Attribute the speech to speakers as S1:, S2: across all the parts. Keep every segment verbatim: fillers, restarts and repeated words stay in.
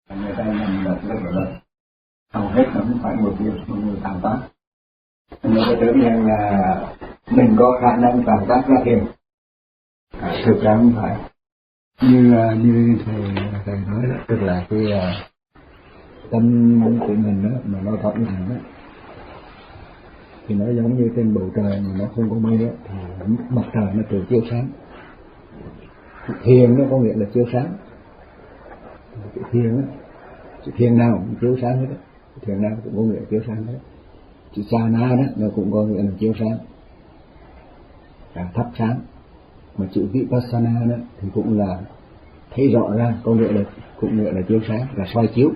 S1: người ta nằm rất là lớn, hầu hết nó không phải một điều một người tạo tác. Người ta tưởng rằng là mình có khả năng tạo tác ra thiền, à, thực ra không phải. Như như thầy thầy nói đó, tức là cái tâm của mình đó mà nó rộng lặng đó, thì nó giống như trên bầu trời mà nó không có mây đó, thì mặt trời nó tự chiếu sáng. Thiền nó có nghĩa là chiếu sáng. Cái thiền á, cái thiền nào cũng chiếu sáng hết đó. Thiền nào cũng có nghĩa là chiếu sáng hết. Chữ sa na đó nó cũng có nghĩa là chiếu sáng, là thắp sáng. Mà chữ vipassana đó thì cũng là thấy rõ ra, có nghĩa là cũng nghĩa là chiếu sáng, là soi chiếu.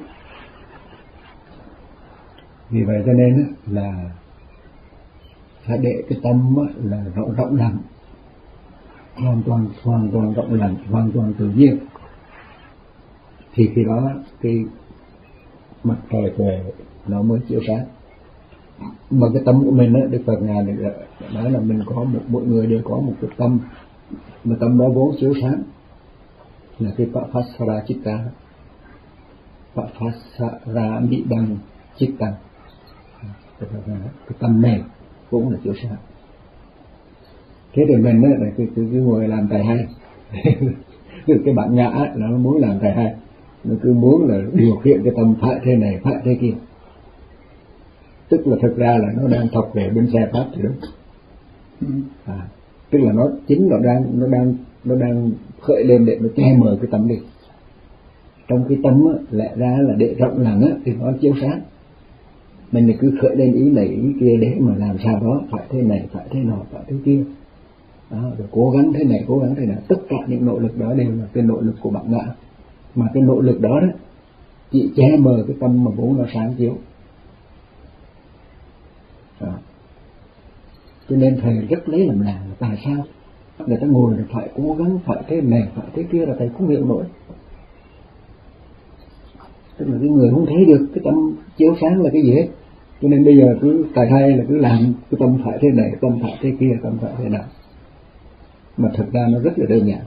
S1: Vì vậy cho nên là phải để cái tâm là rộng rộng lặng, hoàn toàn hoàn toàn rộng lặng, hoàn toàn tự nhiên, thì khi đó cái mặt trời về nó mới chiếu sáng. Mà cái tâm của mình đó, Đức Phật ngài nói là mình có một mỗi người đều có một cái tâm, mà tâm đó vốn chiếu sáng, là cái Papasara Chitta, Papasara Midang Chitta. Cái tâm này cũng là chiếu sáng. Thế thì mình đó, là cứ, cứ, cứ ngồi làm thầy hay. Cái bản ngã đó, nó muốn làm thầy hay, nó cứ muốn là điều khiển cái tâm phải thế này, phải thế kia. Tức là thực ra là nó đang thọc về bên xe pháp thì đúng. À, tức là nó chính nó đang nó đang nó đang khởi lên để nó che mờ cái tâm đi. Trong cái tâm á, lẽ ra là để rộng lặng á thì nó chiếu sáng. Mình cứ khởi lên ý này ý kia để mà làm sao đó phải thế này, phải thế nọ, phải thế kia. Đó, rồi cố gắng thế này, cố gắng thế nào. Tất cả những nỗ lực đó đều là cái nỗ lực của bản ngã. Mà cái nỗ lực đó đó chỉ che mờ cái tâm mà vốn nó sáng chiếu. Đó. Cho nên thầy rất lấy làm lạ là tại sao người ta ngồi là phải cố gắng, phải thế này, phải thế kia, là thầy không hiểu nổi. Tức là cái người không thấy được cái tâm chiếu sáng là cái gì hết. Cho nên bây giờ cứ tài hay là cứ làm cái tâm phải thế này, tâm phải thế kia, tâm phải thế nào. Mà thực ra nó rất là đơn giản.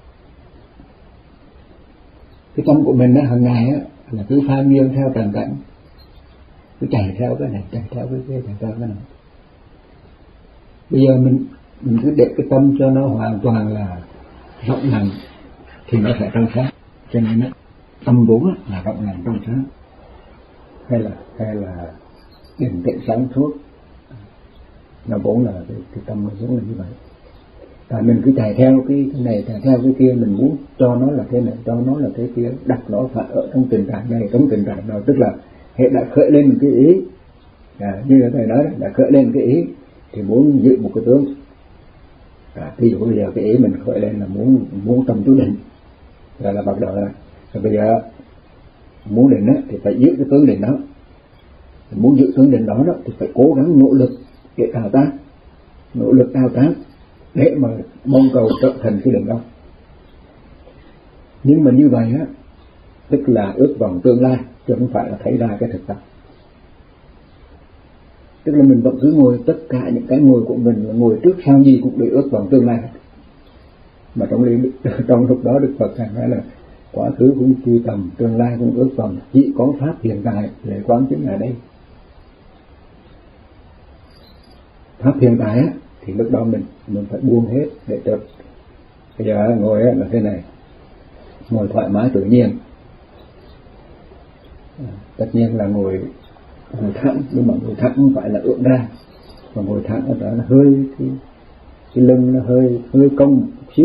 S1: Cái tâm của mình á, hàng ngày á, là cứ pha nghiêng theo trần cảnh, cứ chạy theo cái này, chạy theo cái kia, chạy theo cái này. Bây giờ mình mình cứ để cái tâm cho nó hoàn toàn là rộng lặng thì nó sẽ trong sáng. Cho nên á, tâm vốn là rộng lặng trong sáng, hay là hay là định tĩnh sáng suốt, nó vốn là cái, cái tâm nó vốn là như vậy. Tại mình cứ chạy theo cái, cái này, chạy theo cái kia, mình muốn cho nó là thế này, cho nó là thế kia, đặt nó phải ở trong tình trạng này, trong tình trạng đó. Tức là hệ đã khởi lên một cái ý, à, như thầy nói đã khởi lên cái ý thì muốn giữ một cái tướng. À, ví dụ bây giờ cái ý mình khởi lên là muốn muốn tâm chú định, rồi là bắt đầu là rồi bây giờ muốn định đó, thì phải giữ cái tướng định đó. Muốn giữ tướng định đó, đó thì phải cố gắng nỗ lực để tạo tác, nỗ lực tạo tác để mà mong cầu trở thành cái định đó. Nhưng mà như vậy á, tức là ước vọng tương lai, chứ không phải là thấy ra cái thực tại. Tức là mình vẫn cứ ngồi, tất cả những cái ngồi của mình là ngồi trước sau gì cũng để ước vọng tương lai. Mà trong lý, trong lúc đó Đức Phật nói là quá khứ cũng truy tầm, tương lai cũng ước vọng, chỉ có pháp hiện tại để quán chứng ở đây. Pháp hiện tại á, thì lúc đó mình mình phải buông hết để được. Bây giờ ngồi á, là thế này, ngồi thoải mái tự nhiên. À, tất nhiên là ngồi ngồi thẳng, nhưng mà ngồi thẳng không phải là ưỡn ra, mà ngồi thẳng ở đó là hơi cái, cái lưng nó hơi hơi cong một xíu.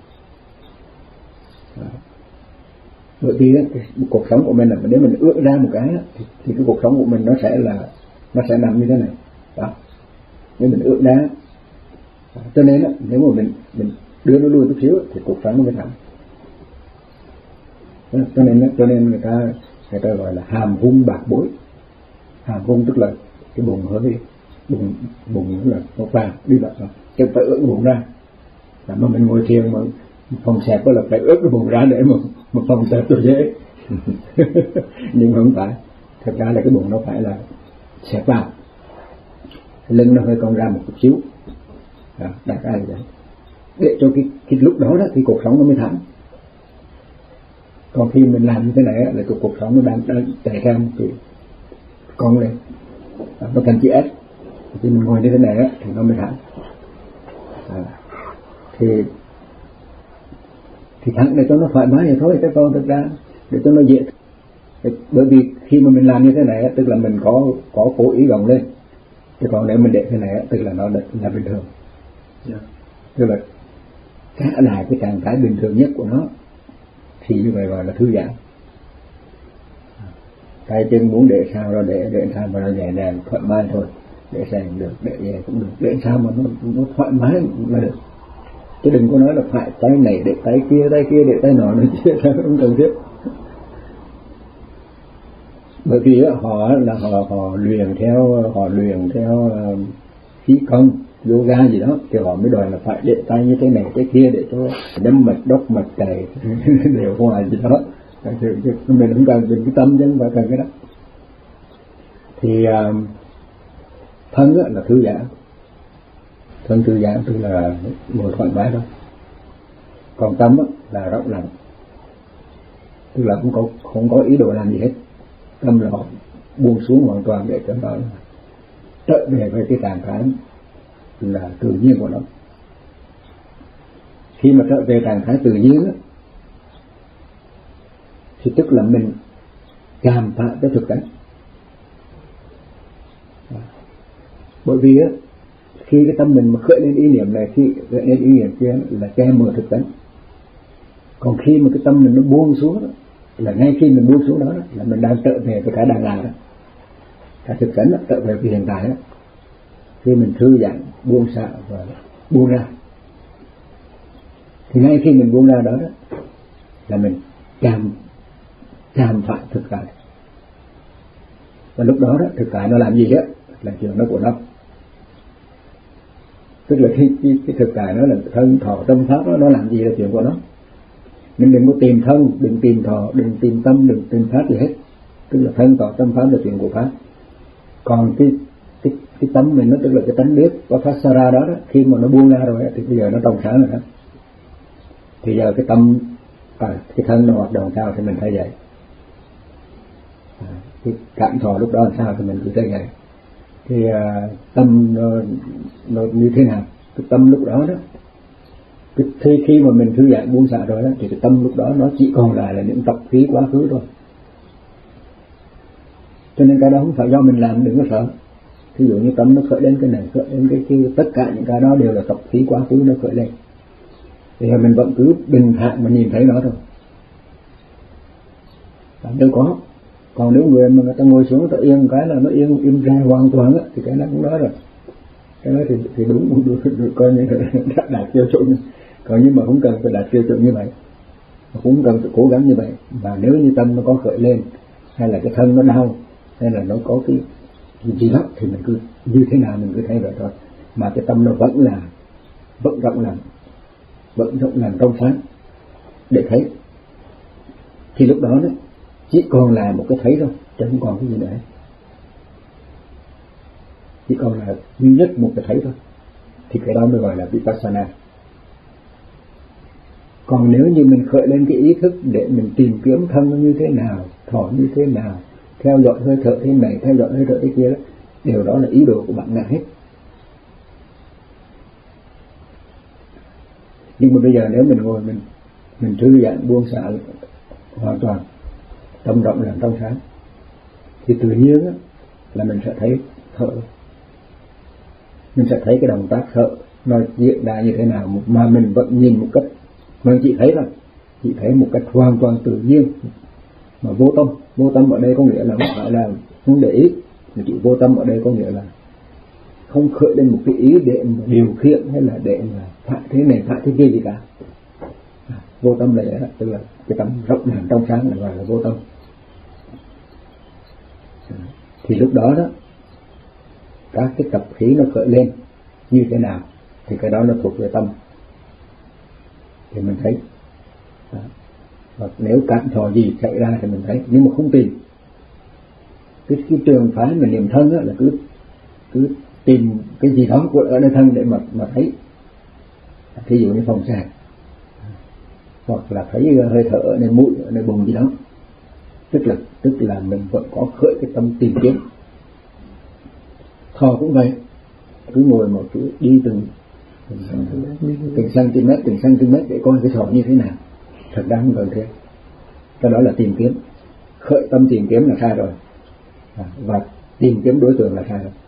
S1: À, bởi vì á, cái, cuộc sống của mình là nếu mình ưỡn ra một cái á, thì, thì cái cuộc sống của mình nó sẽ là nó sẽ nằm như thế này. Đó. Nếu mình ưỡn ra, cho nên á, nếu mà mình mình đưa nó lui chút xíu thì cuộc sống nó mới thẳng. Cho nên cho nên người ta người ta gọi là hàm hung bạc bối. Hàm hung tức là cái bụng hơi bụng bụng là nó vàng đi lại rồi, chứ phải ưỡn bụng ra. Là mà mình ngồi thiền mà phòng xẹp đó là phải ướt cái bụng ra để mà mà phòng xẹp cho dễ. Nhưng mà không phải, thật ra là cái bụng nó phải là xẹp vào, lưng nó hơi cong ra một chút xíu. Đó, đại khái vậy, để cho cái, cái lúc đó đó thì cuộc sống nó mới thẳng. Còn khi mình làm như thế này là cuộc cuộc sống nó đang đang chạy theo một cái con lên, nó cần chữ S. Khi mình ngồi như thế này thì nó mới thẳng. À, thì thì thẳng để cho nó thoải mái vậy thôi, các con, thực ra để cho nó dễ. Bởi vì khi mà mình làm như thế này tức là mình có có cố ý gồng lên, chứ còn nếu mình để thế này tức là nó là bình thường. Yeah. Tức là trả lại cái trạng thái bình thường nhất của nó, thì như vậy gọi là thư giãn. Tay chân muốn để sao đó để, để sao mà nó nhẹ nhàng thoải mái thôi, để sao cũng được, để về cũng được, để sao mà nó, nó thoải mái là được. Chứ đừng có nói là phải tay này để tay kia, tay kia để tay nọ nữa chứ không cần thiết. Bởi vì họ là họ họ luyện theo họ luyện theo khí công yoga gì đó thì họ mới đòi là phải để tay như thế này thế kia để cho đâm mạch đốc mạch chảy đều hoài gì đó. Mình không cần dùng cái tâm chứ không phải cần cái đó. Thì uh, thân là thư giãn, thân thư giãn tức là ngồi thoải mái thôi. Còn tâm là rộng lặng, tức là không có không có ý đồ làm gì hết. Tâm là họ buông xuống hoàn toàn để cho nó trở về với cái trạng thái là tự nhiên của nó. Khi mà trở về trạng thái tự nhiên á, thì tức là mình cảm phá cái thực tánh. Bởi vì á, khi cái tâm mình mà khởi lên ý niệm này, khi khởi lên ý niệm kia là che mờ thực tánh. Còn khi mà cái tâm mình nó buông xuống đó, là ngay khi mình buông xuống đó, đó là mình đang trở về với cái đang làm đó, cái thực tánh đó, trở về với hiện tại đó. Khi mình thư giãn, buông xả và buông ra, thì ngay khi mình buông ra đó, đó là mình chạm chạm phải thực tại. Và lúc đó đó thực tại nó làm gì đó là chuyện nó của nó. Tức là cái, cái, cái thực tại nó là thân thọ tâm pháp đó, nó làm gì là chuyện của nó. Mình đừng có tìm thân, đừng tìm thọ, đừng tìm tâm, đừng tìm pháp gì hết. Tức là thân thọ tâm pháp là chuyện của pháp. Còn cái cái cái tánh mình nó tức là cái tánh biết có phát ra đó, đó khi mà nó buông ra rồi thì bây giờ nó trong sáng rồi đó. Thì giờ cái tâm à, cái thân nó hoạt động sao thì mình thấy vậy. À, cái cảm thọ lúc đó làm sao thì mình cứ thấy vậy. Thì à, tâm nó, nó như thế nào, cái tâm lúc đó đó cái, khi, khi mà mình thư giãn buông xả rồi đó thì cái tâm lúc đó nó chỉ còn lại là những tập khí quá khứ thôi. Cho nên cái đó không phải do mình làm, đừng có sợ. Ví dụ như tâm nó khởi lên cái này, khởi lên cái kia, tất cả những cái đó đều là tập khí quá khứ nó khởi lên. Thì mình vẫn cứ bình thản mà nhìn thấy nó thôi. Đâu có. Còn nếu người mà người ta ngồi xuống tự yên cái là nó yên im ra hoàn toàn á, thì cái nó cũng nói rồi. Cái đó thì, thì đúng, đúng, đúng coi như là đạt tiêu chuẩn. Còn nhưng mà không cần phải đạt tiêu chuẩn như vậy, cũng cần phải cố gắng như vậy. Và nếu như tâm nó có khởi lên, hay là cái thân nó đau, hay là nó có cái gì đó thì mình cứ như thế nào mình cứ thấy vậy thôi. Mà cái tâm nó vẫn là vẫn rộng lặng, vẫn rộng lặng trong sáng để thấy. Thì lúc đó đó chỉ còn là một cái thấy thôi, chứ không còn cái gì nữa. Chỉ còn là duy nhất một cái thấy thôi. Thì cái đó mới gọi là Vipassana. Còn nếu như mình khởi lên cái ý thức để mình tìm kiếm thân nó như thế nào, thọ như thế nào, theo dõi hơi thở thế này, theo dõi hơi thở thế kia đó, điều đó là ý đồ của bạn ngã hết. Nhưng mà bây giờ nếu mình ngồi mình mình thư giãn buông xả hoàn toàn, tâm rộng làm trong sáng, thì tự nhiên á, là mình sẽ thấy thở, mình sẽ thấy cái động tác thở nó diễn ra như thế nào, mà mình vẫn nhìn một cách mình chỉ thấy là chỉ thấy một cách hoàn toàn tự nhiên mà vô tâm. Vô tâm ở đây có nghĩa là không phải là không để ý, mà chỉ vô tâm ở đây có nghĩa là không khởi lên một cái ý để mà điều khiển hay là để mà phải thế này phải thế kia gì cả. À, vô tâm là vậy đó, tức là cái tâm rộng làm trong sáng là gọi là vô tâm. À, thì lúc đó đó các cái tập khí nó khởi lên như thế nào thì cái đó nó thuộc về tâm thì mình thấy. À, và nếu cảm thọ gì xảy ra thì mình thấy, nhưng mà không tìm. Cái, cái trường phái mình niệm thân á, là cứ cứ tìm cái gì đó của ở nơi thân để mà mà thấy. Thí dụ như phòng sạc, hoặc là thấy hơi thở ở nơi mũi, ở nơi bụng gì đó, tức là tức là mình vẫn có khởi cái tâm tìm kiếm. Thọ cũng vậy, cứ ngồi một chỗ đi từng từng cm từng cm để coi cái thọ như thế nào, thật ra không cần thế. Cái đó là tìm kiếm, khởi tâm tìm kiếm là sai rồi, và tìm kiếm đối tượng là sai rồi.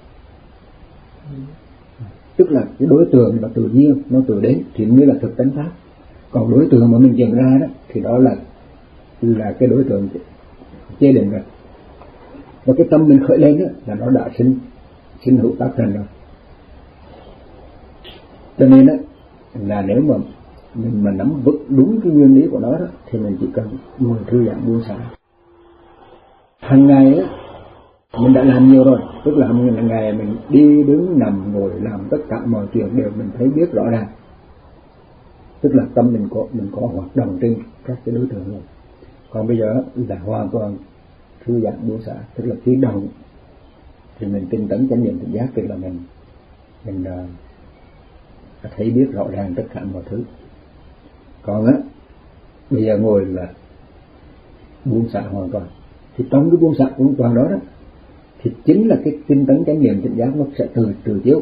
S1: Tức là cái đối tượng là tự nhiên, nó tự đến thì mới là thực tánh pháp. Còn đối tượng mà mình tìm ra đó thì đó là là cái đối tượng chế định rồi. Và cái tâm mình khởi lên đó là nó đã sinh sinh hữu tác thành rồi. Cho nên đó là nếu mà mình mà nắm vững đúng cái nguyên lý của nó đó, thì mình chỉ cần ngồi thư giãn buông xả. Hàng ngày á mình đã làm nhiều rồi, tức là hàng ngày mình đi đứng nằm ngồi làm tất cả mọi chuyện đều mình thấy biết rõ ràng. Tức là tâm mình có mình có hoạt động trên các cái đối tượng rồi. Còn bây giờ là hoàn toàn thư giãn buông xả, tức là khi động thì mình tinh tấn chánh niệm tỉnh giác, tức là mình mình uh, thấy biết rõ ràng tất cả mọi thứ. Còn á bây giờ ngồi là buông xả hoàn toàn, thì trong cái buông xả hoàn toàn đó đó thì chính là cái tinh tấn chánh niệm tỉnh giác nó sẽ từ từ chiếu.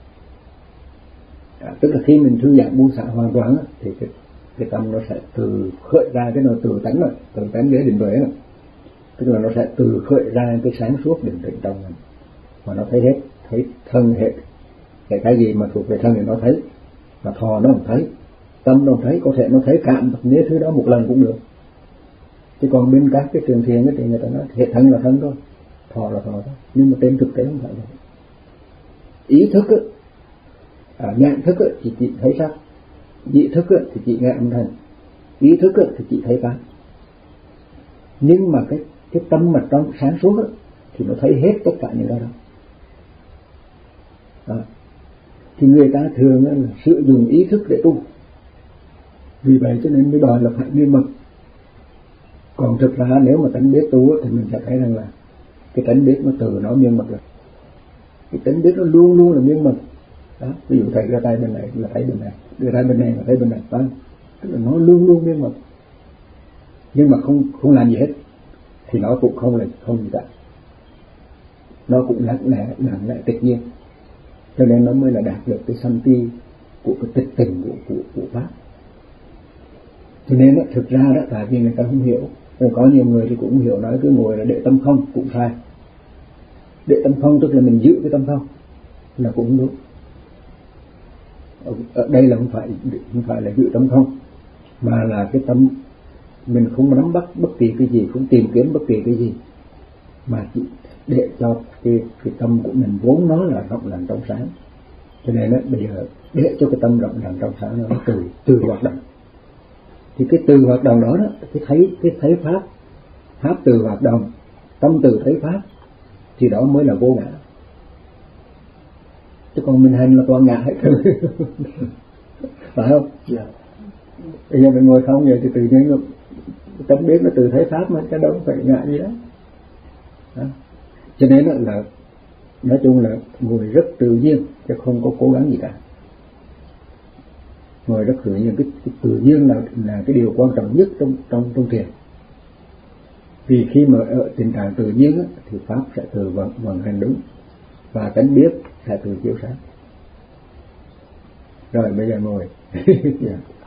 S1: À, tức là khi mình thư giãn buông xả hoàn toàn á, thì cái, cái tâm nó sẽ từ khởi ra cái nó từ tánh rồi, từ tánh đế định tuệ rồi. Tức là nó sẽ từ khởi ra cái sáng suốt định tĩnh trong mình, mà nó thấy hết, thấy thân hết, cái cái gì mà thuộc về thân thì nó thấy, mà thọ nó không thấy, tâm nó không thấy, có thể nó thấy cảm nếu thứ đó một lần cũng được. Chứ còn bên các cái trường thiền thì người ta nói hệ thân là thân thôi, thọ là thọ thôi, nhưng mà trên thực tế không phải vậy. Ý thức á, à, nhãn thức á, thì chỉ thấy sắc, nhị thức á, thì chỉ nghe âm thanh, ý thức á, thì chỉ thấy pháp. Nhưng mà cái cái tâm mà trong sáng suốt á, thì nó thấy hết tất cả những đó đâu. À, thì người ta thường là sử dụng ý thức để tu, vì vậy cho nên mới đòi là phải miên mật. Còn thực ra nếu mà tánh biết tu thì mình sẽ thấy rằng là cái tánh biết nó từ nó miên mật rồi. Cái tánh biết nó luôn luôn là miên mật. Đó, ví dụ thầy đưa tay bên này là thấy bên này, đưa tay bên này là thấy bên này, đó. Tức là nó luôn luôn miên mật. Nhưng mà không không làm gì hết thì nó cũng không là không gì cả. Nó cũng lặng lẽ lặng lẽ tự nhiên. Cho nên nó mới là đạt được cái sanh ti của cái tịch tình của của của pháp. Cho nên đó, thực ra đó tại vì người ta không hiểu, rồi có nhiều người thì cũng không hiểu, nói cứ ngồi là để tâm không, cũng sai. Để tâm không tức là mình giữ cái tâm không là cũng không đúng. Ở, ở đây là không phải không phải là giữ tâm không, mà là cái tâm mình không nắm bắt bất kỳ cái gì, không tìm kiếm bất kỳ cái gì, mà chỉ để cho cái cái tâm của mình vốn nó là rộng lặng trong sáng. Cho nên đó, bây giờ để cho cái tâm rộng lặng trong sáng nó từ từ hoạt động. Thì cái từ hoạt động đó đó, cái thấy cái thấy pháp, pháp từ hoạt động, tâm từ thấy pháp, thì đó mới là vô ngã. Chứ còn mình hành là toàn ngã hết rồi. Phải không? Yeah. Bây giờ mình ngồi không vậy thì tự nhiên nó tâm biết nó từ thấy pháp mà, cái đâu phải ngã gì đó. Đó. Cho nên là nói chung là ngồi rất tự nhiên, chứ không có cố gắng gì cả. Ngồi rất tự nhiên, cái, cái tự nhiên là là cái điều quan trọng nhất trong trong trong thiền. Vì khi mà ở tình trạng tự nhiên á, thì pháp sẽ từ vận vận hành đúng, và tánh biết sẽ từ chiếu sáng. Rồi bây giờ ngồi. Yeah.